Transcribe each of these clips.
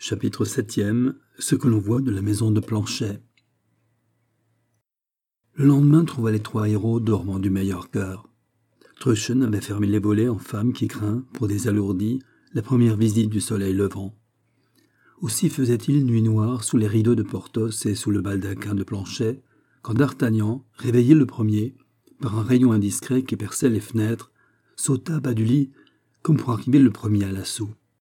Chapitre 7e. Ce que l'on voit de la maison de Planchet. Le lendemain trouva les trois héros dormant du meilleur cœur. Truchen avait fermé les volets en femme qui craint, pour des alourdis, la première visite du soleil levant. Aussi faisait-il nuit noire sous les rideaux de Porthos et sous le baldaquin de Planchet, quand D'Artagnan, réveillé le premier, par un rayon indiscret qui perçait les fenêtres, sauta bas du lit comme pour arriver le premier à l'assaut.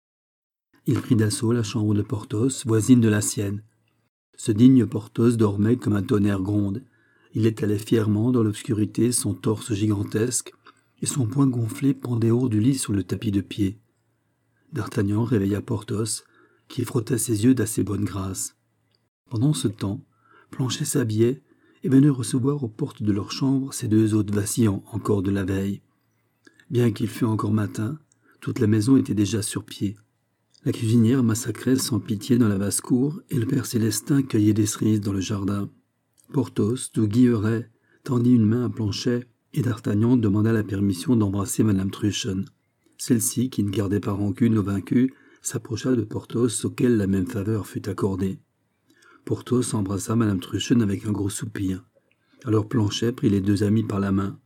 Il prit d'assaut la chambre de Porthos, voisine de la sienne. Ce digne Porthos dormait comme un tonnerre gronde. Il étalait fièrement dans l'obscurité son torse gigantesque, et son poing gonflé pendait hors du lit sur le tapis de pied. D'Artagnan réveilla Porthos, qui frottait ses yeux d'assez bonne grâce. Pendant ce temps, Planchet s'habillait et venait recevoir aux portes de leur chambre ses deux hôtes vacillants encore de la veille. Bien qu'il fût encore matin, toute la maison était déjà sur pied. La cuisinière massacrait sans pitié dans la basse-cour et le père Célestin cueillait des cerises dans le jardin. Porthos, tout guilleret, tendit une main à Planchet et D'Artagnan demanda la permission d'embrasser Madame Truchen. Celle-ci, qui ne gardait pas rancune au vaincu, s'approcha de Porthos auquel la même faveur fut accordée. Porthos embrassa Madame Truchen avec un gros soupir. Alors Planchet prit les deux amis par la main.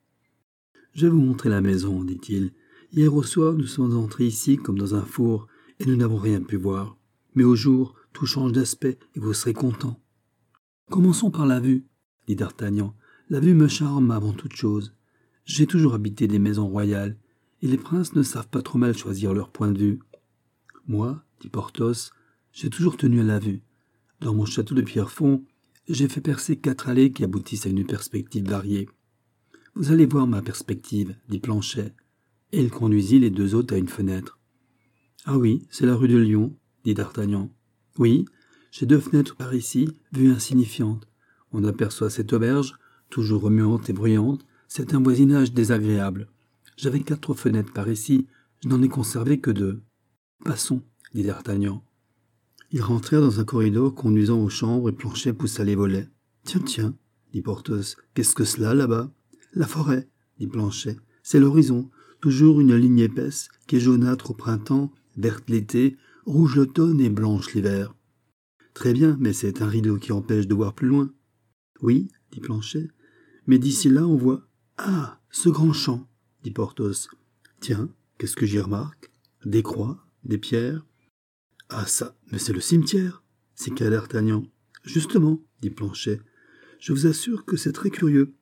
« Je vais vous montrer la maison, dit-il. Hier au soir, nous sommes entrés ici comme dans un four, et nous n'avons rien pu voir. Mais au jour, tout change d'aspect, et vous serez contents. »« Commençons par la vue, dit D'Artagnan. La vue me charme avant toute chose. J'ai toujours habité des maisons royales, et les princes ne savent pas trop mal choisir leur point de vue. Moi, dit Porthos, j'ai toujours tenu à la vue. Dans mon château de Pierrefonds, j'ai fait percer 4 allées qui aboutissent à une perspective variée. Vous allez voir ma perspective, dit Planchet, et il conduisit les deux hôtes à une fenêtre. Ah oui, c'est la rue de Lyon, dit D'Artagnan. Oui, j'ai 2 fenêtres par ici, vues insignifiantes. On aperçoit cette auberge, toujours remuante et bruyante, c'est un voisinage désagréable. J'avais 4 fenêtres par ici, je n'en ai conservé que 2. Passons, dit D'Artagnan. Ils rentrèrent dans un corridor conduisant aux chambres et Planchet poussa les volets. Tiens, dit Porthos, qu'est-ce que cela là-bas? La forêt, dit Planchet. C'est l'horizon, toujours une ligne épaisse, qui est jaunâtre au printemps, verte l'été, rouge l'automne et blanche l'hiver. Très bien, mais c'est un rideau qui empêche de voir plus loin. Oui, dit Planchet, mais d'ici là on voit... Ah, ce grand champ, dit Porthos. Tiens, qu'est-ce que j'y remarque? Des croix, des pierres. Ah ça, mais c'est le cimetière, s'écria D'Artagnan. Justement, dit Planchet, je vous assure que c'est très curieux.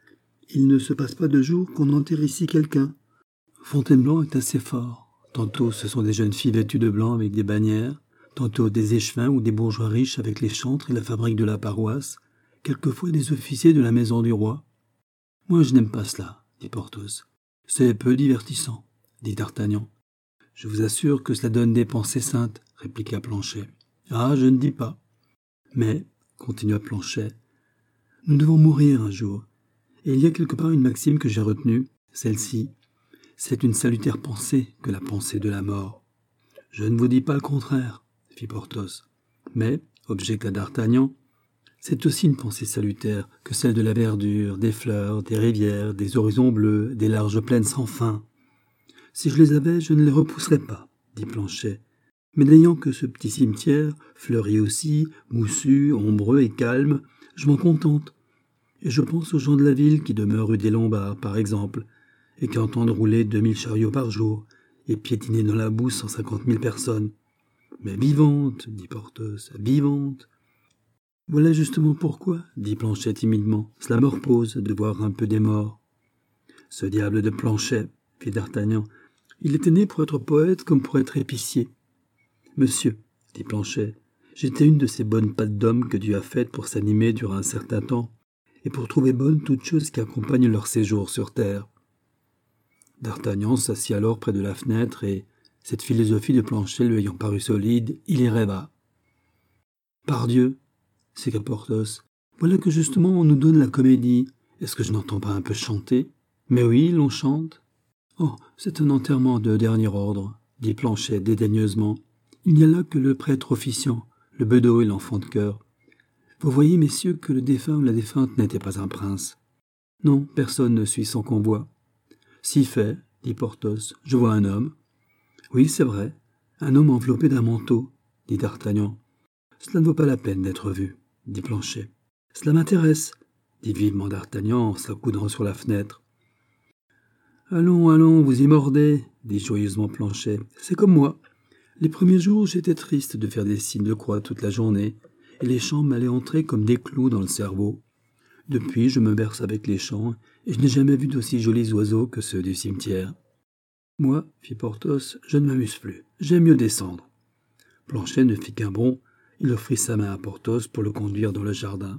Il ne se passe pas de jour qu'on enterre ici quelqu'un. Fontainebleau est assez fort. Tantôt ce sont des jeunes filles vêtues de blanc avec des bannières, tantôt des échevins ou des bourgeois riches avec les chantres et la fabrique de la paroisse, quelquefois des officiers de la maison du roi. Moi je n'aime pas cela, dit Porthos. C'est peu divertissant, dit D'Artagnan. Je vous assure que cela donne des pensées saintes, répliqua Planchet. Ah, je ne dis pas. Mais, continua Planchet, nous devons mourir un jour. Et il y a quelque part une maxime que j'ai retenue, celle-ci. C'est une salutaire pensée que la pensée de la mort. Je ne vous dis pas le contraire, fit Porthos. Mais, objecta D'Artagnan, c'est aussi une pensée salutaire que celle de la verdure, des fleurs, des rivières, des horizons bleus, des larges plaines sans fin. Si je les avais, je ne les repousserais pas, dit Planchet. Mais n'ayant que ce petit cimetière, fleuri aussi, moussu, ombreux et calme, je m'en contente. Et je pense aux gens de la ville qui demeurent rue des Lombards, par exemple, et qui entendent rouler 2000 chariots par jour, et piétiner dans la boue 150 000 personnes. Mais vivante, dit Porthos, vivante. Voilà justement pourquoi, dit Planchet timidement, cela me repose de voir un peu des morts. Ce diable de Planchet, fit D'Artagnan, il était né pour être poète comme pour être épicier. Monsieur, dit Planchet, j'étais une de ces bonnes pattes d'homme que Dieu a faites pour s'animer durant un certain temps, et pour trouver bonnes toutes choses qui accompagnent leur séjour sur terre. D'Artagnan s'assit alors près de la fenêtre et, cette philosophie de Planchet lui ayant paru solide, il y rêva. « Pardieu, s'écria Porthos, voilà que justement on nous donne la comédie. Est-ce que je n'entends pas un peu chanter? Mais oui, l'on chante. Oh, c'est un enterrement de dernier ordre, dit Planchet dédaigneusement. Il n'y a là que le prêtre officiant, le bedeau et l'enfant de chœur. Vous voyez, messieurs, que le défunt ou la défunte n'était pas un prince. Non, personne ne suit son convoi. Si fait, dit Porthos, je vois un homme. Oui, c'est vrai, un homme enveloppé d'un manteau. dit D'Artagnan. « Cela ne vaut pas la peine d'être vu, dit Planchet. « Cela m'intéresse, dit vivement D'Artagnan en s'accoudant sur la fenêtre. « Allons, allons, vous y mordez, dit joyeusement Planchet. « C'est comme moi. Les premiers jours, j'étais triste de faire des signes de croix toute la journée, et les chants m'allaient entrer comme des clous dans le cerveau. Depuis, je me berce avec les chants, et je n'ai jamais vu d'aussi jolis oiseaux que ceux du cimetière. »« Moi, fit Porthos, je ne m'amuse plus. J'aime mieux descendre. » Planchet ne fit qu'un bond. Il offrit sa main à Porthos pour le conduire dans le jardin.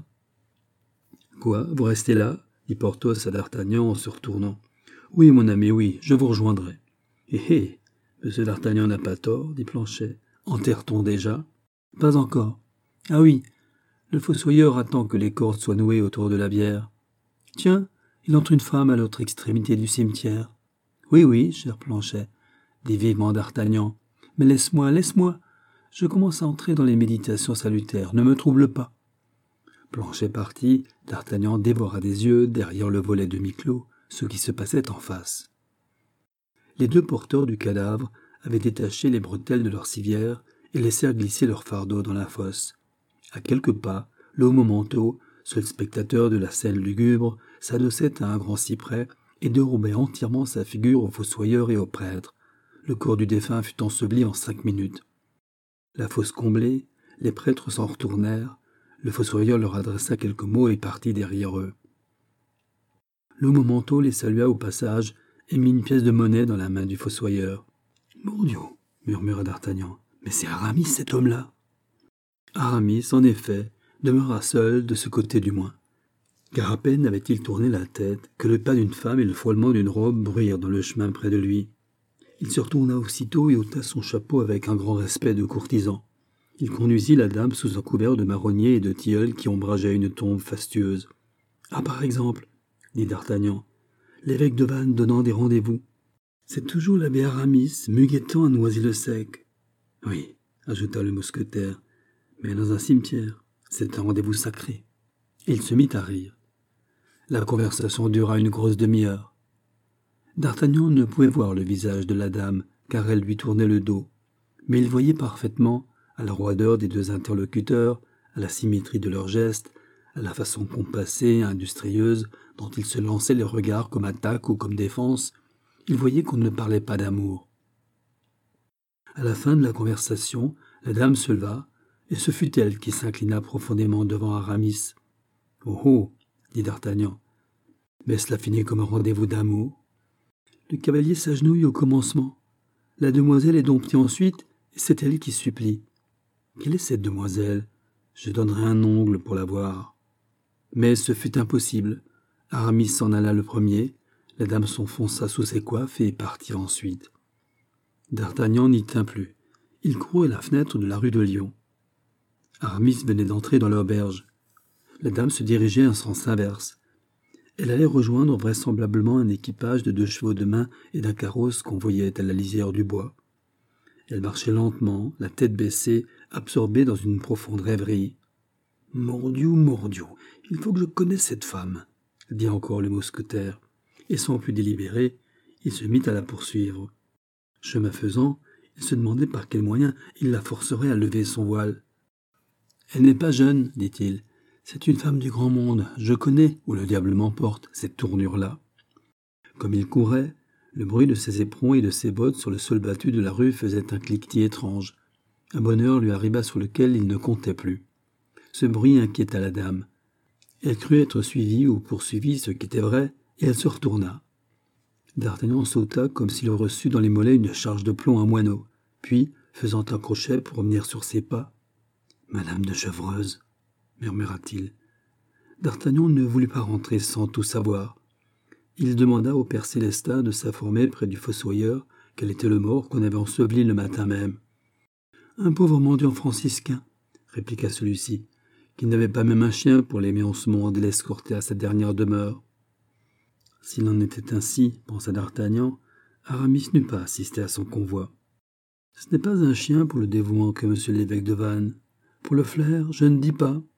« Quoi, vous restez là ?» dit Porthos à D'Artagnan en se retournant. « Oui, mon ami, oui, je vous rejoindrai. »« Hé, monsieur D'Artagnan n'a pas tort, dit Planchet. Enterre-t-on déjà ? » « Pas encore. Ah oui, le fossoyeur attend que les cordes soient nouées autour de la bière. Tiens, il entre une femme à l'autre extrémité du cimetière. »« Oui, oui, cher Planchet, dit vivement D'Artagnan. Mais laisse-moi, laisse-moi. Je commence à entrer dans les méditations salutaires. Ne me trouble pas. » Planchet partit, D'Artagnan dévora des yeux, derrière le volet demi-clos, ce qui se passait en face. Les deux porteurs du cadavre avaient détaché les bretelles de leur civière et laissèrent glisser leur fardeau dans la fosse. À quelques pas, l'homme au manteau, seul spectateur de la scène lugubre, s'adossait à un grand cyprès et dérobait entièrement sa figure au fossoyeur et au prêtre. Le corps du défunt fut enseveli en 5 minutes. La fosse comblée, les prêtres s'en retournèrent. Le fossoyeur leur adressa quelques mots et partit derrière eux. L'homme au manteau les salua au passage et mit une pièce de monnaie dans la main du fossoyeur. « Mon Dieu !» murmura D'Artagnan. « Mais c'est Aramis, cet homme-là !» Aramis, en effet, demeura seul, de ce côté du moins. Car à peine avait-il tourné la tête que le pas d'une femme et le frôlement d'une robe bruirent dans le chemin près de lui. Il se retourna aussitôt et ôta son chapeau avec un grand respect de courtisan. Il conduisit la dame sous un couvert de marronniers et de tilleuls qui ombrageaient une tombe fastueuse. « Ah, par exemple, dit D'Artagnan, l'évêque de Vannes donnant des rendez-vous. C'est toujours l'abbé Aramis, muguettant à Noisy-le-Sec. »« Oui, ajouta le mousquetaire, mais dans un cimetière, c'est un rendez-vous sacré. » Et il se mit à rire. La conversation dura une grosse demi-heure. D'Artagnan ne pouvait voir le visage de la dame, car elle lui tournait le dos, mais il voyait parfaitement, à la roideur des deux interlocuteurs, à la symétrie de leurs gestes, à la façon compassée, industrieuse, dont ils se lançaient les regards comme attaque ou comme défense, il voyait qu'on ne parlait pas d'amour. À la fin de la conversation, la dame se leva, et ce fut elle qui s'inclina profondément devant Aramis. « Oh oh !» dit D'Artagnan. « Mais cela finit comme un rendez-vous d'amour. » Le cavalier s'agenouille au commencement. La demoiselle est domptée ensuite, et c'est elle qui supplie. Quelle est cette demoiselle ? Je donnerais un ongle pour la voir. Mais ce fut impossible. Aramis s'en alla le premier, la dame s'enfonça sous ses coiffes et partit ensuite. D'Artagnan n'y tint plus. Il courut à la fenêtre de la rue de Lyon. Aramis venait d'entrer dans l'auberge. La dame se dirigeait en sens inverse. Elle allait rejoindre vraisemblablement un équipage de 2 chevaux de main et d'un carrosse qu'on voyait à la lisière du bois. Elle marchait lentement, la tête baissée, absorbée dans une profonde rêverie. « Mordiou, il faut que je connaisse cette femme », dit encore le mousquetaire, et sans plus délibérer, il se mit à la poursuivre. Chemin faisant, il se demandait par quel moyen il la forcerait à lever son voile. « Elle n'est pas jeune, dit-il. C'est une femme du grand monde. Je connais, où le diable m'emporte, cette tournure-là. » Comme il courait, le bruit de ses éperons et de ses bottes sur le sol battu de la rue faisait un cliquetis étrange. Un bonheur lui arriva sur lequel il ne comptait plus. Ce bruit inquiéta la dame. Elle crut être suivie ou poursuivie, ce qui était vrai, et elle se retourna. D'Artagnan sauta comme s'il eût reçu dans les mollets une charge de plomb à moineau, puis, faisant un crochet pour revenir sur ses pas, « Madame de Chevreuse » murmura-t-il. D'Artagnan ne voulut pas rentrer sans tout savoir. Il demanda au père Célestin de s'informer près du fossoyeur quel était le mort qu'on avait enseveli le matin même. « Un pauvre mendiant franciscain, » répliqua celui-ci, qui n'avait pas même un chien pour l'aimer en ce monde et l'escorter à sa dernière demeure. S'il en était ainsi, pensa D'Artagnan, Aramis n'eût pas assisté à son convoi. Ce n'est pas un chien pour le dévouement que monsieur l'évêque de Vannes. Pour le flair, je ne dis pas,